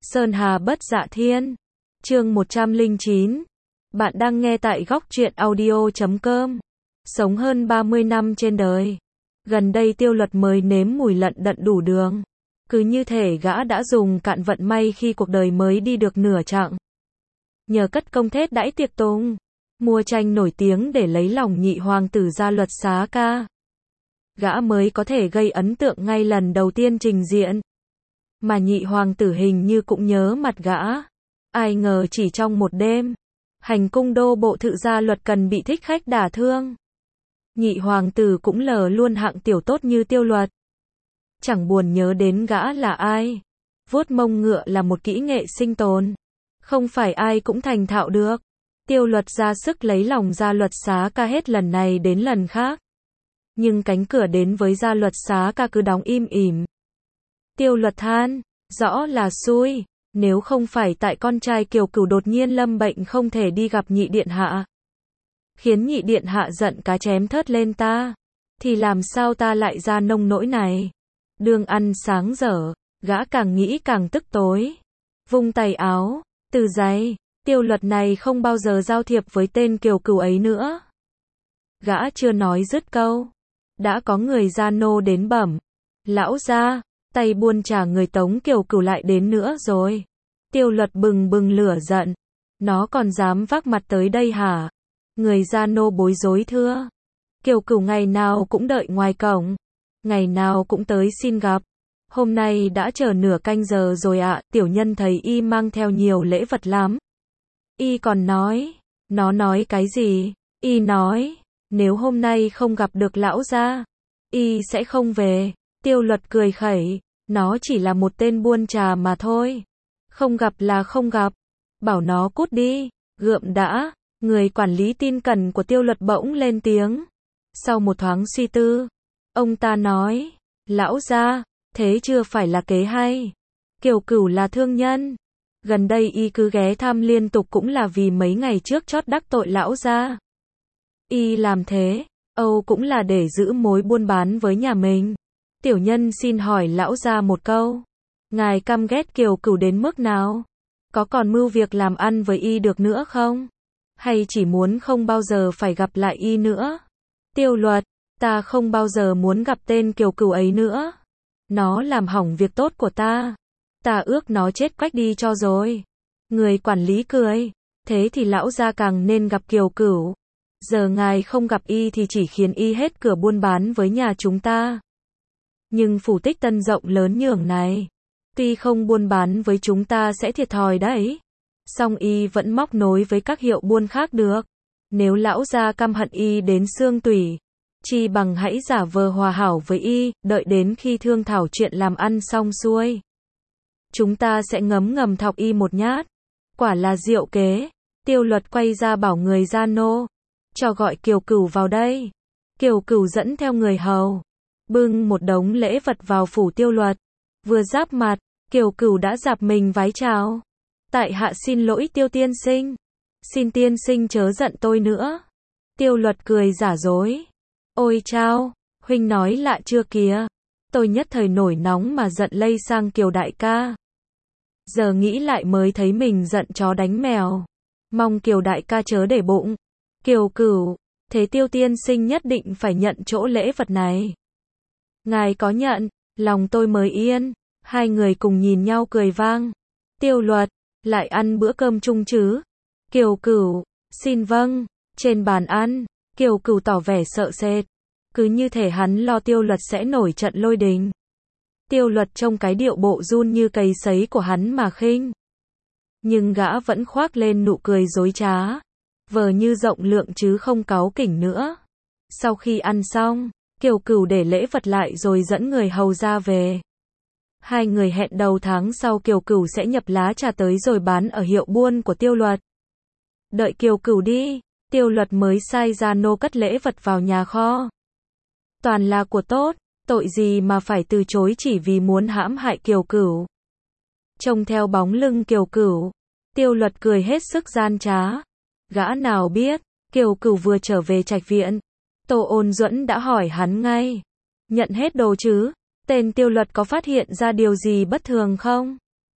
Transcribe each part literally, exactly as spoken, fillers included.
Sơn Hà Bất Dạ Thiên. Chương một trăm lẻ chín. Bạn đang nghe tại góc truyện audio chấm com. Sống hơn ba mươi năm trên đời. Gần đây Tiêu Luật mới nếm mùi lận đận đủ đường. Cứ như thể gã đã dùng cạn vận may khi cuộc đời mới đi được nửa chặng. Nhờ cất công thết đãi tiệc tùng, mua tranh nổi tiếng để lấy lòng nhị hoàng tử Gia Luật Xá Ca, gã mới có thể gây ấn tượng ngay lần đầu tiên trình diện. Mà nhị hoàng tử hình như cũng nhớ mặt gã. Ai ngờ chỉ trong một đêm, hành cung đô bộ thự Gia Luật cần bị thích khách đả thương. Nhị hoàng tử cũng lờ luôn hạng tiểu tốt như Tiêu Luật. Chẳng buồn nhớ đến gã là ai. Vuốt mông ngựa là một kỹ nghệ sinh tồn. Không phải ai cũng thành thạo được. Tiêu Luật ra sức lấy lòng Gia Luật Xá Ca hết lần này đến lần khác. Nhưng cánh cửa đến với Gia Luật Xá Ca cứ đóng im ỉm. Tiêu Luật than, rõ là xui, nếu không phải tại con trai Kiều Cửu đột nhiên lâm bệnh không thể đi gặp nhị điện hạ, khiến nhị điện hạ giận cá chém thớt lên ta, thì làm sao ta lại ra nông nỗi này. Đường ăn sáng dở, gã càng nghĩ càng tức tối. Vung tay áo, từ giày, Tiêu Luật này không bao giờ giao thiệp với tên Kiều Cửu ấy nữa. Gã chưa nói dứt câu, đã có người gia nô đến bẩm, lão gia, tay buôn trả người tống Kiều Cửu lại đến nữa rồi. Tiêu Luật bừng bừng lửa giận, nó còn dám vác mặt tới đây hả? Người gia nô bối rối thưa, Kiều Cửu ngày nào cũng đợi ngoài cổng, ngày nào cũng tới xin gặp. Hôm nay đã chờ nửa canh giờ rồi ạ. Tiểu nhân thấy y mang theo nhiều lễ vật lắm. Y còn nói, nó nói cái gì? Y nói, nếu hôm nay không gặp được lão gia, y sẽ không về. Tiêu Luật cười khẩy, nó chỉ là một tên buôn trà mà thôi. Không gặp là không gặp, bảo nó cút đi. Gượm đã. Người quản lý tin cẩn của Tiêu Luật bỗng lên tiếng. Sau một thoáng suy tư, ông ta nói, lão gia, thế chưa phải là kế hay. Kiều Cửu là thương nhân, gần đây y cứ ghé thăm liên tục cũng là vì mấy ngày trước chót đắc tội lão gia. Y làm thế, âu cũng là để giữ mối buôn bán với nhà mình. Tiểu nhân xin hỏi lão gia một câu, ngài căm ghét Kiều Cửu đến mức nào? Có còn mưu việc làm ăn với y được nữa không? Hay chỉ muốn không bao giờ phải gặp lại y nữa? Tiêu Luật, ta không bao giờ muốn gặp tên Kiều Cửu ấy nữa. Nó làm hỏng việc tốt của ta. Ta ước nó chết quách đi cho rồi. Người quản lý cười, thế thì lão gia càng nên gặp Kiều Cửu. Giờ ngài không gặp y thì chỉ khiến y hết cửa buôn bán với nhà chúng ta. Nhưng phủ Tích Tân rộng lớn nhường này, tuy không buôn bán với chúng ta sẽ thiệt thòi đấy. Song y vẫn móc nối với các hiệu buôn khác được. Nếu lão gia căm hận y đến xương tủy, chi bằng hãy giả vờ hòa hảo với y, đợi đến khi thương thảo chuyện làm ăn xong xuôi, chúng ta sẽ ngấm ngầm thọc y một nhát. Quả là diệu kế. Tiêu Luật quay ra bảo người gia nô, cho gọi Kiều Cửu vào đây. Kiều Cửu dẫn theo người hầu, bưng một đống lễ vật vào phủ Tiêu Luật. Vừa giáp mặt, Kiều Cửu đã dạp mình vái chào. Tại hạ xin lỗi Tiêu tiên sinh, xin tiên sinh chớ giận tôi nữa. Tiêu Luật cười giả dối, ôi chao, huynh nói lạ chưa kìa, tôi nhất thời nổi nóng mà giận lây sang Kiều đại ca. Giờ nghĩ lại mới thấy mình giận chó đánh mèo, mong Kiều đại ca chớ để bụng. Kiều Cửu, thế Tiêu tiên sinh nhất định phải nhận chỗ lễ vật này. Ngài có nhận, lòng tôi mới yên. Hai người cùng nhìn nhau cười vang. Tiêu Luật, lại ăn bữa cơm chung chứ? Kiều Cửu, xin vâng. Trên bàn ăn, Kiều Cửu tỏ vẻ sợ sệt, cứ như thể hắn lo Tiêu Luật sẽ nổi trận lôi đình. Tiêu Luật trông cái điệu bộ run như cầy sấy của hắn mà khinh, nhưng gã vẫn khoác lên nụ cười dối trá, vờ như rộng lượng chứ không cáu kỉnh nữa. Sau khi ăn xong, Kiều Cửu để lễ vật lại rồi dẫn người hầu ra về. Hai người hẹn đầu tháng sau Kiều Cửu sẽ nhập lá trà tới rồi bán ở hiệu buôn của Tiêu Luật. Đợi Kiều Cửu đi, Tiêu Luật mới sai gia nô cất lễ vật vào nhà kho. Toàn là của tốt, tội gì mà phải từ chối chỉ vì muốn hãm hại Kiều Cửu. Trông theo bóng lưng Kiều Cửu, Tiêu Luật cười hết sức gian trá. Gã nào biết, Kiều Cửu vừa trở về trạch viện, Tô Ôn Duẫn đã hỏi hắn ngay, nhận hết đồ chứ? Tên Tiêu Luật có phát hiện ra điều gì bất thường không?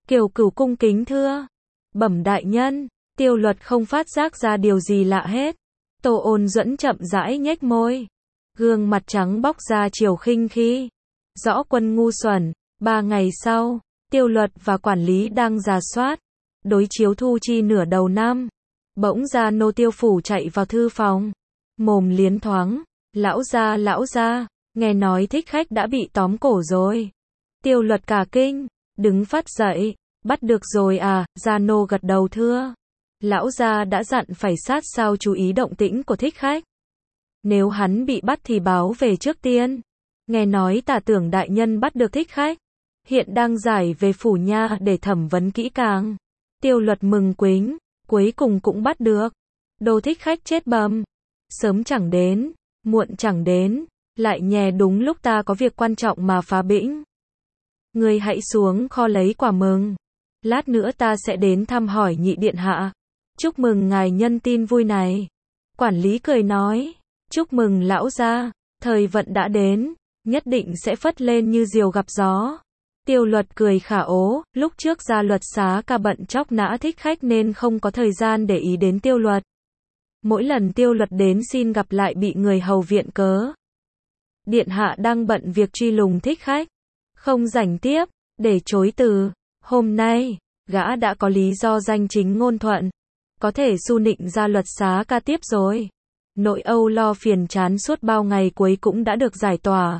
Kiều Cửu cung kính thưa. Bẩm đại nhân, Tiêu Luật không phát giác ra điều gì lạ hết. Tô Ôn Duẫn chậm rãi nhếch môi. Gương mặt trắng bóc ra chiều khinh khi. Rõ quân ngu xuẩn. Ba ngày sau, Tiêu Luật và quản lý đang rà soát. Đối chiếu thu chi nửa đầu năm. Bỗng Gia Nô Tiêu Phủ chạy vào thư phòng. Mồm liến thoáng. Lão gia lão gia, nghe nói Thích Khách đã bị tóm cổ rồi. Tiêu Luật cả kinh, đứng phát dậy. Bắt được rồi à, Gia Nô gật đầu thưa. Lão gia đã dặn phải sát sao chú ý động tĩnh của Thích Khách. Nếu hắn bị bắt thì báo về trước tiên. Nghe nói Tả Tưởng đại nhân bắt được Thích Khách. Hiện đang giải về phủ nha để thẩm vấn kỹ càng. Tiêu Luật mừng quính, cuối cùng cũng bắt được. Đồ Thích Khách chết bầm. Sớm chẳng đến, muộn chẳng đến, lại nhè đúng lúc ta có việc quan trọng mà phá bĩnh. Ngươi hãy xuống kho lấy quả mừng. Lát nữa ta sẽ đến thăm hỏi nhị điện hạ. Chúc mừng ngài nhân tin vui này. Quản lý cười nói, chúc mừng lão gia, thời vận đã đến, nhất định sẽ phất lên như diều gặp gió. Tiêu Luật cười khả ố, lúc trước Gia Luật xá ca bận chóc nã Thích Khách nên không có thời gian để ý đến Tiêu Luật. Mỗi lần Tiêu Luật đến xin gặp lại bị người hầu viện cớ. Điện hạ đang bận việc truy lùng Thích Khách, không rảnh tiếp, để chối từ. Hôm nay, gã đã có lý do danh chính ngôn thuận, có thể su nịnh Gia Luật xá ca tiếp rồi. Nỗi âu lo phiền chán suốt bao ngày cuối cũng đã được giải tỏa.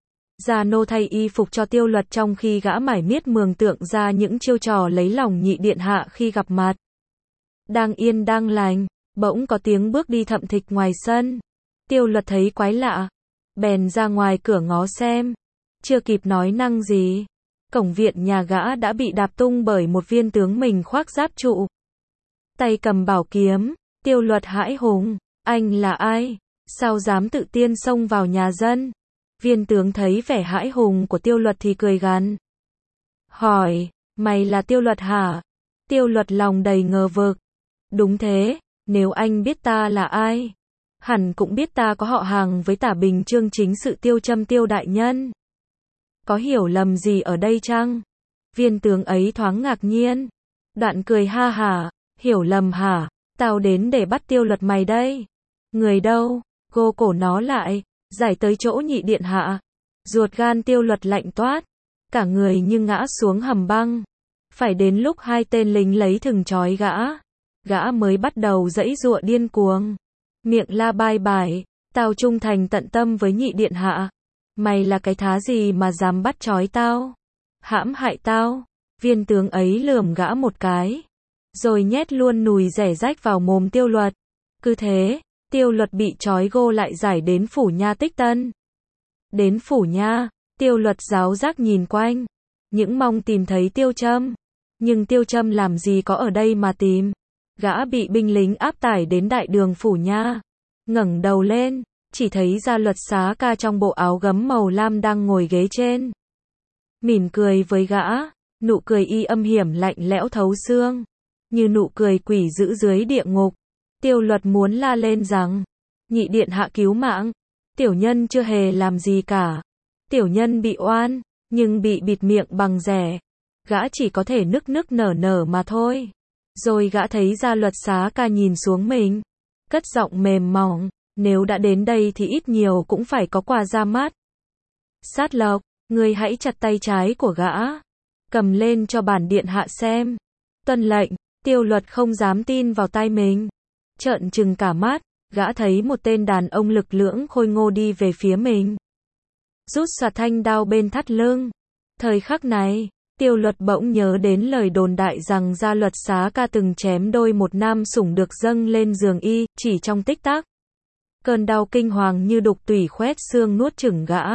Gia Nô thay y phục cho Tiêu Luật trong khi gã mải miết mường tượng ra những chiêu trò lấy lòng nhị điện hạ khi gặp mặt. Đang yên đang lành, bỗng có tiếng bước đi thậm thịch ngoài sân. Tiêu Luật thấy quái lạ, bèn ra ngoài cửa ngó xem. Chưa kịp nói năng gì, cổng viện nhà gã đã bị đạp tung bởi một viên tướng mình khoác giáp trụ. Tay cầm bảo kiếm. Tiêu Luật hãi hùng, anh là ai? Sao dám tự tiên xông vào nhà dân? Viên tướng thấy vẻ hãi hùng của Tiêu Luật thì cười gằn. Hỏi, mày là Tiêu Luật hả? Tiêu Luật lòng đầy ngờ vực. Đúng thế, nếu anh biết ta là ai, hẳn cũng biết ta có họ hàng với Tả Bình Chương chính sự Tiêu Châm Tiêu đại nhân. Có hiểu lầm gì ở đây chăng? Viên tướng ấy thoáng ngạc nhiên. Đoạn cười ha hả, hiểu lầm hả? Tao đến để bắt Tiêu Luật mày đây. Người đâu? Gô cổ nó lại, giải tới chỗ nhị điện hạ. Ruột gan Tiêu Luật lạnh toát, cả người như ngã xuống hầm băng. Phải đến lúc hai tên lính lấy thừng trói gã, gã mới bắt đầu giãy giụa điên cuồng, miệng la bai bài, tao trung thành tận tâm với nhị điện hạ. Mày là cái thá gì mà dám bắt trói tao, hãm hại tao? Viên tướng ấy lườm gã một cái, rồi nhét luôn nùi rẻ rách vào mồm Tiêu Luật. Cứ thế, Tiêu Luật bị trói gô lại giải đến phủ nha Tích Tân. Đến phủ nha, Tiêu Luật giáo giác nhìn quanh, những mong tìm thấy Tiêu Châm. Nhưng Tiêu Châm làm gì có ở đây mà tìm. Gã bị binh lính áp tải đến đại đường phủ nha. Ngẩng đầu lên, chỉ thấy Gia Luật xá ca trong bộ áo gấm màu lam đang ngồi ghế trên. Mỉm cười với gã, nụ cười y âm hiểm lạnh lẽo thấu xương, như nụ cười quỷ dữ dưới địa ngục. Tiêu Luật muốn la lên rằng, nhị điện hạ cứu mạng, tiểu nhân chưa hề làm gì cả. Tiểu nhân bị oan, nhưng bị bịt miệng bằng rẻ. Gã chỉ có thể nức nức nở nở mà thôi. Rồi gã thấy Gia Luật xá ca nhìn xuống mình, cất giọng mềm mỏng, nếu đã đến đây thì ít nhiều cũng phải có quà ra mắt. Sát Lộc, ngươi hãy chặt tay trái của gã, cầm lên cho bản điện hạ xem. Tuân lệnh. Tiêu Luật không dám tin vào tai mình, trợn trừng cả mắt. Gã thấy một tên đàn ông lực lưỡng khôi ngô đi về phía mình, rút xoạt thanh đao bên thắt lưng. Thời khắc này, Tiêu Luật bỗng nhớ đến lời đồn đại rằng Gia Luật xá ca từng chém đôi một nam sủng được dâng lên giường y, chỉ trong tích tắc. Cơn đau kinh hoàng như đục tủy khoét xương nuốt chửng gã.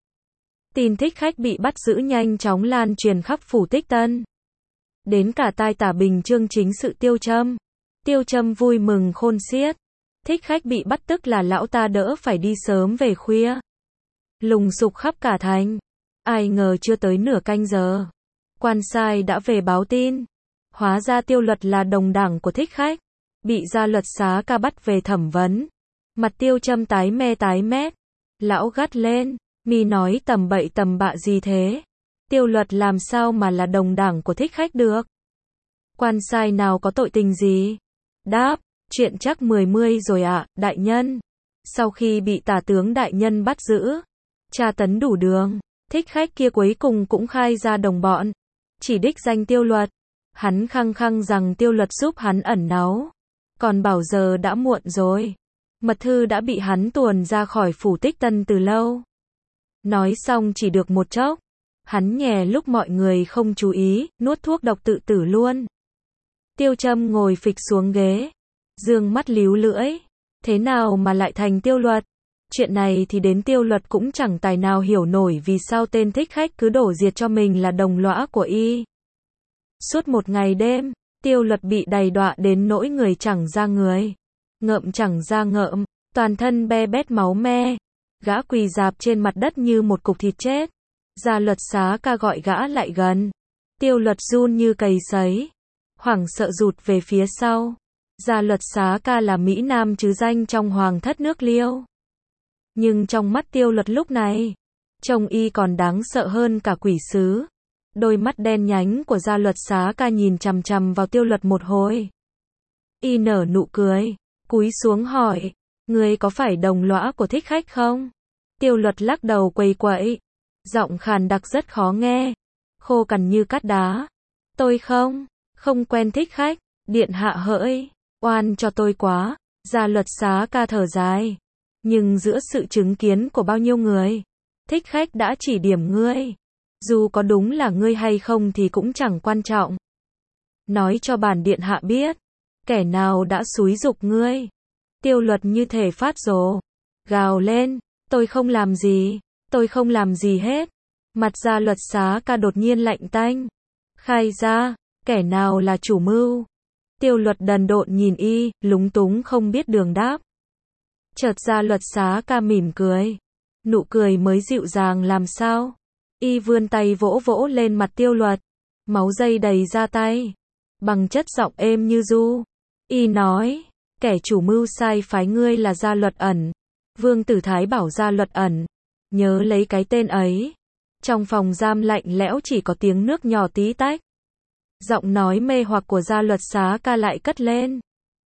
Tin Thích Khách bị bắt giữ nhanh chóng lan truyền khắp phủ Tích Tân. Đến cả tai Tả Bình Chương chính sự Tiêu Châm. Tiêu Châm vui mừng khôn xiết. Thích Khách bị bắt tức là lão ta đỡ phải đi sớm về khuya. Lùng sục khắp cả thành. Ai ngờ chưa tới nửa canh giờ, quan sai đã về báo tin. Hóa ra Tiêu Luật là đồng đảng của Thích Khách, bị Gia Luật xá ca bắt về thẩm vấn. Mặt Tiêu Châm tái me tái mét. Lão gắt lên, mi nói tầm bậy tầm bạ gì thế? Tiêu Luật làm sao mà là đồng đảng của thích khách được? Quan sai nào có tội tình gì? Đáp, chuyện chắc mười mươi rồi ạ, đại nhân. Sau khi bị tả tướng đại nhân bắt giữ, tra tấn đủ đường, thích khách kia cuối cùng cũng khai ra đồng bọn, chỉ đích danh Tiêu Luật. Hắn khăng khăng rằng Tiêu Luật giúp hắn ẩn náu, còn bảo giờ đã muộn rồi. Mật thư đã bị hắn tuồn ra khỏi phủ Tích Tân từ lâu. Nói xong chỉ được một chốc, hắn nhè lúc mọi người không chú ý, nuốt thuốc độc tự tử luôn. Tiêu Trâm ngồi phịch xuống ghế, dương mắt líu lưỡi. Thế nào mà lại thành Tiêu Luật? Chuyện này thì đến Tiêu Luật cũng chẳng tài nào hiểu nổi vì sao tên thích khách cứ đổ diệt cho mình là đồng lõa của y. Suốt một ngày đêm, Tiêu Luật bị đầy đọa đến nỗi người chẳng ra người, ngợm chẳng ra ngợm, toàn thân be bét máu me. Gã quỳ rạp trên mặt đất như một cục thịt chết. Gia Luật Xá Ca gọi gã lại gần. Tiêu Luật run như cầy sấy, hoảng sợ rụt về phía sau. Gia Luật Xá Ca là Mỹ Nam chứ danh trong hoàng thất nước Liêu. Nhưng trong mắt Tiêu Luật lúc này, trông y còn đáng sợ hơn cả quỷ sứ. Đôi mắt đen nhánh của Gia Luật Xá Ca nhìn chằm chằm vào Tiêu Luật một hồi. Y nở nụ cười, cúi xuống hỏi, ngươi có phải đồng lõa của thích khách không? Tiêu Luật lắc đầu quầy quậy, giọng khàn đặc rất khó nghe, khô cằn như cát đá. Tôi không, không quen thích khách, điện hạ hỡi, oan cho tôi quá. Gia Luật Xá Ca thở dài, nhưng giữa sự chứng kiến của bao nhiêu người, thích khách đã chỉ điểm ngươi. Dù có đúng là ngươi hay không thì cũng chẳng quan trọng. Nói cho bản điện hạ biết, kẻ nào đã xúi giục ngươi. Tiêu Luật như thể phát rồ, gào lên, tôi không làm gì, tôi không làm gì hết. Mặt Gia Luật Xá Ca đột nhiên lạnh tanh. Khai ra, kẻ nào là chủ mưu? Tiêu Luật đần độn nhìn y, lúng túng không biết đường đáp. Chợt Gia Luật Xá Ca mỉm cười, nụ cười mới dịu dàng làm sao. Y vươn tay vỗ vỗ lên mặt Tiêu Luật, máu dây đầy ra tay, bằng chất giọng êm như ru. Y nói, kẻ chủ mưu sai phái ngươi là Gia Luật Ẩn. Vương Tử Thái bảo Gia Luật Ẩn, nhớ lấy cái tên ấy. Trong phòng giam lạnh lẽo chỉ có tiếng nước nhỏ tí tách. Giọng nói mê hoặc của Gia Luật Xá Ca lại cất lên.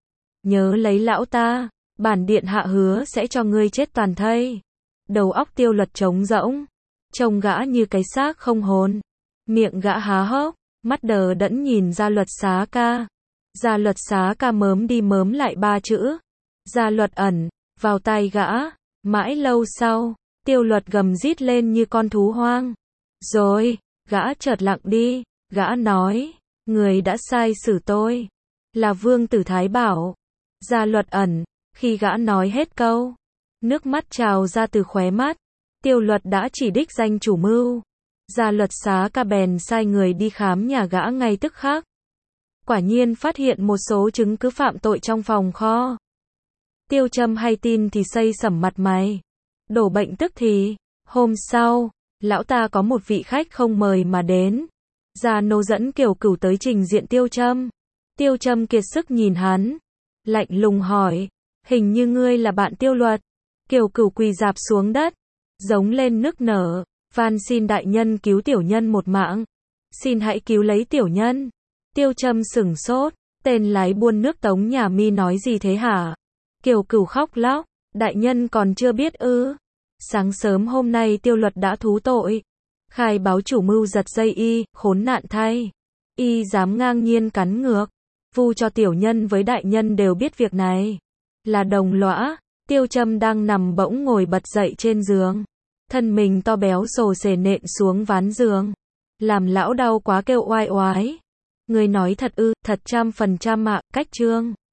Nhớ lấy lão ta, bản điện hạ hứa sẽ cho ngươi chết toàn thây. Đầu óc Tiêu Luật trống rỗng, trông gã như cái xác không hồn. Miệng gã há hốc, mắt đờ đẫn nhìn Gia Luật Xá Ca. Gia Luật Xá Ca mớm đi mớm lại ba chữ Gia Luật Ẩn vào tai gã. Mãi lâu sau, Tiêu Luật gầm rít lên như con thú hoang. Rồi, gã chợt lặng đi. Gã nói, người đã sai xử tôi là Vương Tử Thái bảo. Gia Luật Ẩn, khi gã nói hết câu, nước mắt trào ra từ khóe mắt. Tiêu Luật đã chỉ đích danh chủ mưu. Gia Luật Xá Ca bèn sai người đi khám nhà gã ngay tức khắc. Quả nhiên phát hiện một số chứng cứ phạm tội trong phòng kho. Tiêu Trâm hay tin thì xây sẩm mặt mày, đổ bệnh tức thì. Hôm sau, lão ta có một vị khách không mời mà đến. Gia Nô dẫn Kiều Cửu tới trình diện Tiêu Trâm. Tiêu Trâm kiệt sức nhìn hắn, lạnh lùng hỏi, hình như ngươi là bạn Tiêu Luật. Kiều Cửu quỳ rạp xuống đất, giống lên nức nở, van xin đại nhân cứu tiểu nhân một mạng. Xin hãy cứu lấy tiểu nhân. Tiêu Trâm sửng sốt, tên lái buôn nước Tống nhà mi nói gì thế hả? Kiều Cửu khóc lóc, đại nhân còn chưa biết ư? Sáng sớm hôm nay Tiêu Luật đã thú tội, khai báo chủ mưu giật dây y, khốn nạn thay. Y dám ngang nhiên cắn ngược, vu cho tiểu nhân với đại nhân đều biết việc này là đồng lõa. Tiêu Trâm đang nằm bỗng ngồi bật dậy trên giường, thân mình to béo xồ xề nện xuống ván giường, làm lão đau quá kêu oai oái. Người nói thật ư? Thật trăm phần trăm ạ. Cách chương